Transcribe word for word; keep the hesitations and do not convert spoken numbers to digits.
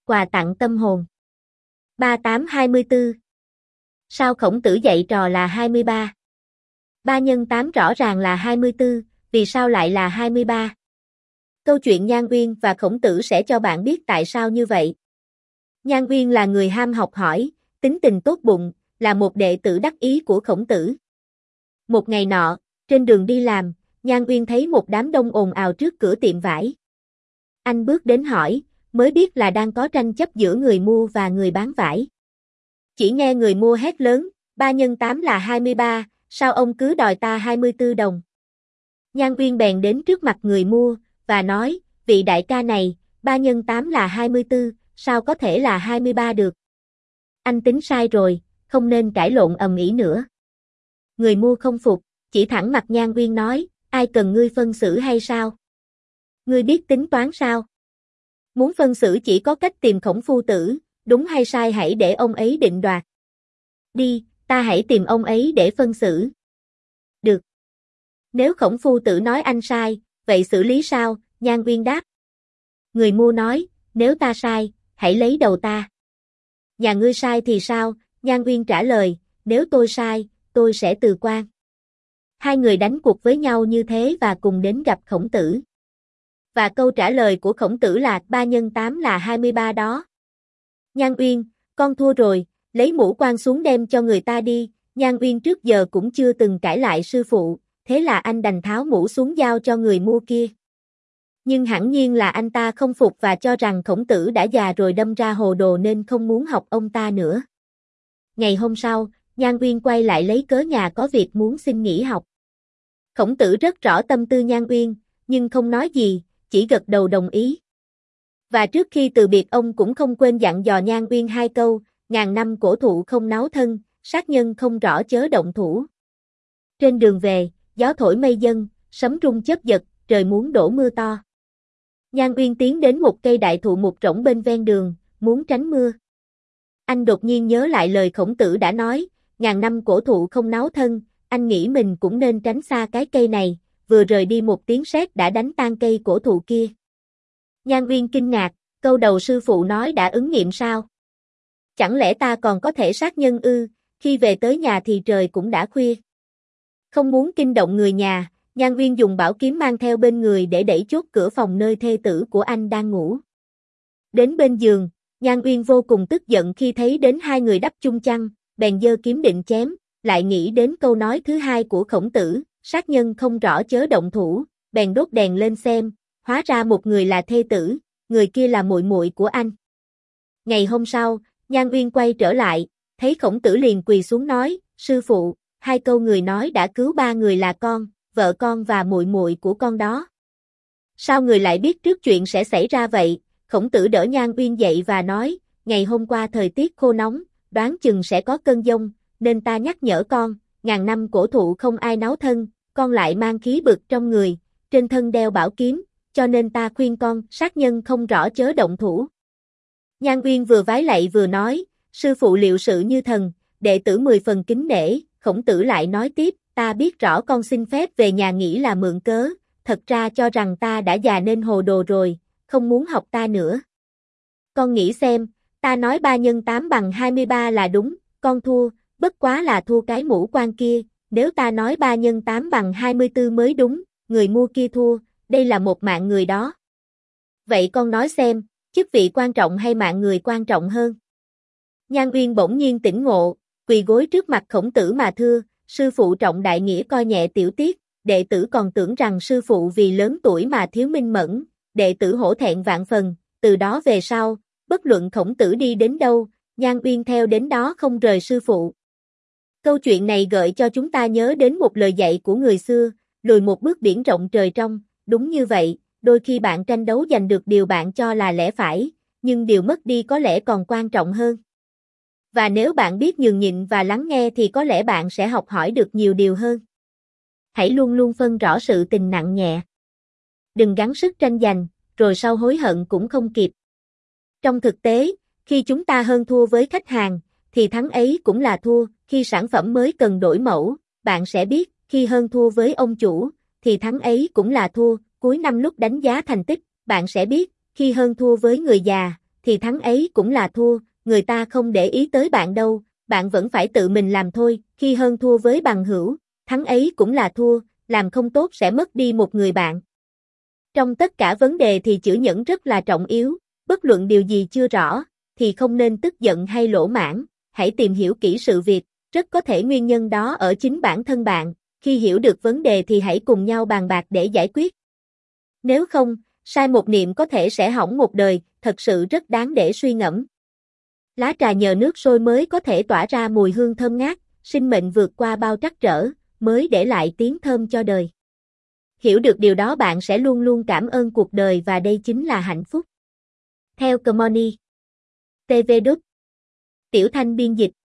quà tặng tâm hồn. ba tám hai mươi tư. Sao Khổng Tử dạy trò là hai mươi ba? ba nhân tám rõ ràng là hai mươi tư, vì sao lại là hai mươi ba? Câu chuyện Nhan Uyên và Khổng Tử sẽ cho bạn biết tại sao như vậy. Nhan Uyên là người ham học hỏi, tính tình tốt bụng, là một đệ tử đắc ý của Khổng Tử. Một ngày nọ, trên đường đi làm, Nhan Uyên thấy một đám đông ồn ào trước cửa tiệm vải. Anh bước đến hỏi, mới biết là đang có tranh chấp giữa người mua và người bán vải. Chỉ nghe người mua hét lớn, ba nhân tám là hai mươi ba, sao ông cứ đòi ta hai mươi tư đồng? Nhan Uyên bèn đến trước mặt người mua, và nói, vị đại ca này, ba nhân tám là hai mươi tư, sao có thể là hai mươi ba được? Anh tính sai rồi, không nên cãi lộn ầm ĩ nữa. Người mua không phục, chỉ thẳng mặt Nhan Uyên nói, ai cần ngươi phân xử hay sao? Ngươi biết tính toán sao? Muốn phân xử chỉ có cách tìm Khổng phu tử, đúng hay sai hãy để ông ấy định đoạt. Đi, ta hãy tìm ông ấy để phân xử. Được. Nếu Khổng phu tử nói anh sai, vậy xử lý sao? Nhan Uyên đáp. Người mua nói, nếu ta sai, hãy lấy đầu ta. Nhà ngươi sai thì sao? Nhan Uyên trả lời, nếu tôi sai, tôi sẽ từ quan. Hai người đánh cuộc với nhau như thế và cùng đến gặp Khổng Tử. Và câu trả lời của Khổng Tử là ba nhân tám là hai mươi ba đó. Nhan Uyên, con thua rồi, lấy mũ quan xuống đem cho người ta đi. Nhan Uyên trước giờ cũng chưa từng cãi lại sư phụ, thế là anh đành tháo mũ xuống giao cho người mua kia. Nhưng hẳn nhiên là anh ta không phục và cho rằng Khổng Tử đã già rồi đâm ra hồ đồ nên không muốn học ông ta nữa. Ngày hôm sau, Nhan Uyên quay lại lấy cớ nhà có việc muốn xin nghỉ học. Khổng Tử rất rõ tâm tư Nhan Uyên, nhưng không nói gì, chỉ gật đầu đồng ý. Và trước khi từ biệt ông cũng không quên dặn dò Nhan Uyên hai câu, ngàn năm cổ thụ không náo thân, sát nhân không rõ chớ động thủ. Trên đường về, gió thổi mây dâng, sấm rung chớp giật, trời muốn đổ mưa to. Nhan Uyên tiến đến một cây đại thụ mục rỗng bên ven đường, muốn tránh mưa. Anh đột nhiên nhớ lại lời Khổng Tử đã nói, ngàn năm cổ thụ không náo thân, anh nghĩ mình cũng nên tránh xa cái cây này, vừa rời đi một tiếng sét đã đánh tan cây cổ thụ kia. Nhan Uyên kinh ngạc, câu đầu sư phụ nói đã ứng nghiệm sao? Chẳng lẽ ta còn có thể sát nhân ư? Khi về tới nhà thì trời cũng đã khuya. Không muốn kinh động người nhà, Nhan Uyên dùng bảo kiếm mang theo bên người để đẩy chốt cửa phòng nơi thê tử của anh đang ngủ. Đến bên giường, Nhan Uyên vô cùng tức giận khi thấy đến hai người đắp chung chăn, bèn giơ kiếm định chém, lại nghĩ đến câu nói thứ hai của Khổng Tử, sát nhân không rõ chớ động thủ, bèn đốt đèn lên xem, hóa ra một người là thê tử, người kia là muội muội của anh. Ngày hôm sau, Nhan Uyên quay trở lại, thấy Khổng Tử liền quỳ xuống nói, sư phụ, hai câu người nói đã cứu ba người là con, vợ con và muội muội của con đó. Sao người lại biết trước chuyện sẽ xảy ra vậy? Khổng Tử đỡ Nhan Uyên dậy và nói, ngày hôm qua thời tiết khô nóng, đoán chừng sẽ có cơn giông, nên ta nhắc nhở con, ngàn năm cổ thụ không ai náo thân, con lại mang khí bực trong người, trên thân đeo bảo kiếm, cho nên ta khuyên con, sát nhân không rõ chớ động thủ. Nhan Uyên vừa vái lạy vừa nói, sư phụ liệu sự như thần, đệ tử mười phần kính nể. Khổng Tử lại nói tiếp, ta biết rõ con xin phép về nhà nghỉ là mượn cớ, thật ra cho rằng ta đã già nên hồ đồ rồi, không muốn học ta nữa. Con nghĩ xem, ta nói ba nhân tám bằng hai mươi ba là đúng, con thua, bất quá là thua cái mũ quan kia, nếu ta nói ba nhân tám bằng hai mươi tư mới đúng, người mua kia thua, đây là một mạng người đó. Vậy con nói xem, chức vị quan trọng hay mạng người quan trọng hơn? Nhan Uyên bỗng nhiên tỉnh ngộ, quỳ gối trước mặt Khổng Tử mà thưa, sư phụ trọng đại nghĩa coi nhẹ tiểu tiết, đệ tử còn tưởng rằng sư phụ vì lớn tuổi mà thiếu minh mẫn, đệ tử hổ thẹn vạn phần, từ đó về sau, bất luận Khổng Tử đi đến đâu, Nhan Uyên theo đến đó không rời sư phụ. Câu chuyện này gợi cho chúng ta nhớ đến một lời dạy của người xưa, lùi một bước biển rộng trời trong, đúng như vậy, đôi khi bạn tranh đấu giành được điều bạn cho là lẽ phải, nhưng điều mất đi có lẽ còn quan trọng hơn. Và nếu bạn biết nhường nhịn và lắng nghe thì có lẽ bạn sẽ học hỏi được nhiều điều hơn. Hãy luôn luôn phân rõ sự tình nặng nhẹ. Đừng gắng sức tranh giành, rồi sau hối hận cũng không kịp. Trong thực tế, khi chúng ta hơn thua với khách hàng, thì thắng ấy cũng là thua. Khi sản phẩm mới cần đổi mẫu, bạn sẽ biết, khi hơn thua với ông chủ, thì thắng ấy cũng là thua. Cuối năm lúc đánh giá thành tích, bạn sẽ biết, khi hơn thua với người già, thì thì thắng ấy cũng là thua, người ta không để ý tới bạn đâu, bạn vẫn phải tự mình làm thôi, khi hơn thua với bằng hữu, thắng ấy cũng là thua, làm không tốt sẽ mất đi một người bạn. Trong tất cả vấn đề thì chữ nhẫn rất là trọng yếu, bất luận điều gì chưa rõ, thì không nên tức giận hay lỗ mãn, hãy tìm hiểu kỹ sự việc, rất có thể nguyên nhân đó ở chính bản thân bạn, khi hiểu được vấn đề thì hãy cùng nhau bàn bạc để giải quyết. Nếu không, sai một niệm có thể sẽ hỏng một đời, thật sự rất đáng để suy ngẫm. Lá trà nhờ nước sôi mới có thể tỏa ra mùi hương thơm ngát, sinh mệnh vượt qua bao trắc trở, mới để lại tiếng thơm cho đời. Hiểu được điều đó bạn sẽ luôn luôn cảm ơn cuộc đời và đây chính là hạnh phúc. Theo Comoni. tê vê Đúc. Tiểu Thanh biên dịch.